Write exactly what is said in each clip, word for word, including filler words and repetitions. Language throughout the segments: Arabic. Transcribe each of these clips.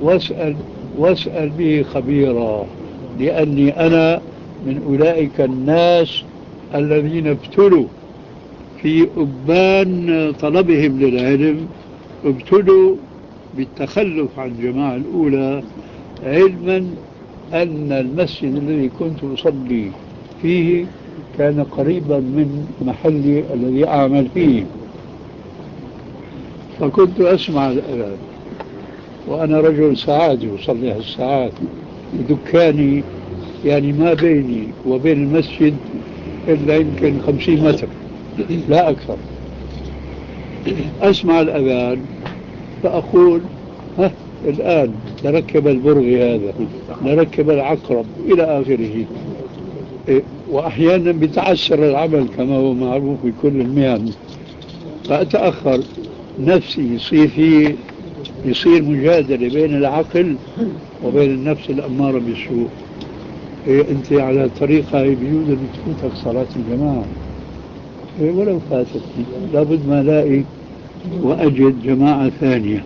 واسأل واسأل به خبيرا، لأني أنا من أولئك الناس الذين ابتلوا في أبان طلبهم للعلم، ابتلوا بالتخلف عن الجماعة الأولى، علما أن المسجد الذي كنت أصلي فيه كان قريبا من محلي الذي أعمل فيه، فكنت أسمع الأذان وأنا رجل ساعات يصلي هالساعات، دكاني يعني ما بيني وبين المسجد إلا يمكن خمسين متر لا أكثر. أسمع الأذان فأقول ها الآن نركب البرغي هذا، نركب العقرب إلى آخره. وأحيانا بيتعسر العمل كما هو معروف في كل المهن، فأتأخر، نفسي يصير فيه يصير مجادلة بين العقل وبين النفس الأمارة بالسوء. إيه أنت على طريقة بيجوز أن تفوتك صلاة الجماعة، إيه ولو فاتتني لابد ما ألاقي وأجد جماعة ثانية.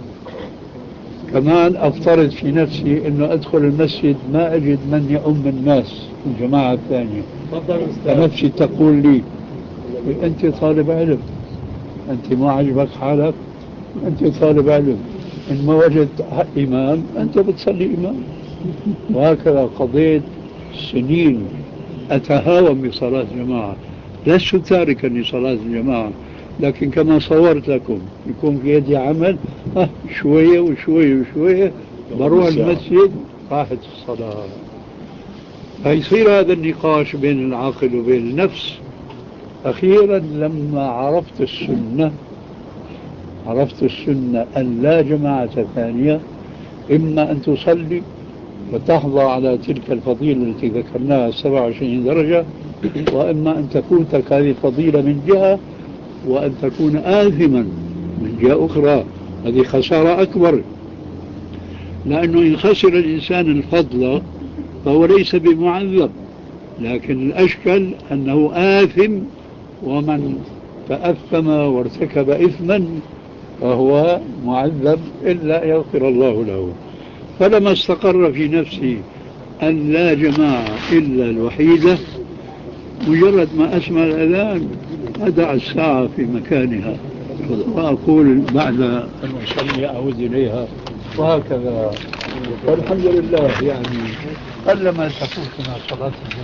كمان أفترض في نفسي أنه أدخل المسجد ما أجد من يؤم الناس الجماعة الثانية، فنفسي تقول لي إيه أنت طالب علم، أنت ما عجبك حالك، أنت طالب علم، إن ما وجدت إمام أنت بتصلي إمام. وهكذا قضيت سنين أتهاون بصلاة الجماعة، لست تاركا لصلاة الجماعة، لكن كما صورت لكم يكون في يدي عمل اه شوية وشوية وشوية بروح المسجد راحت الصلاة. فيصير هذا النقاش بين العقل وبين النفس. أخيرا لما عرفت السنة عرفت السنة أن لا جماعة ثانية، إما أن تصلي وتحظى على تلك الفضيلة التي ذكرناها سبعة وعشرين درجة، وإما أن تفوتك هذه الفضيلة من جهة وأن تكون آثما من جهة أخرى. هذه خسارة أكبر، لأنه إن خسر الإنسان الفضل فهو ليس بمعذب، لكن الأشكل أنه آثم، ومن تأثم وارتكب إثما فهو معذب إلا يغفر الله له. فلما استقر في نفسي أن لا جماعة إلا الوحيدة، مجرد ما أسمع الأذان أدع الساعة في مكانها وأقول بعد أن أصلي أعود إليها، وهكذا. والحمد لله يعني قلما تفوتنا صلاة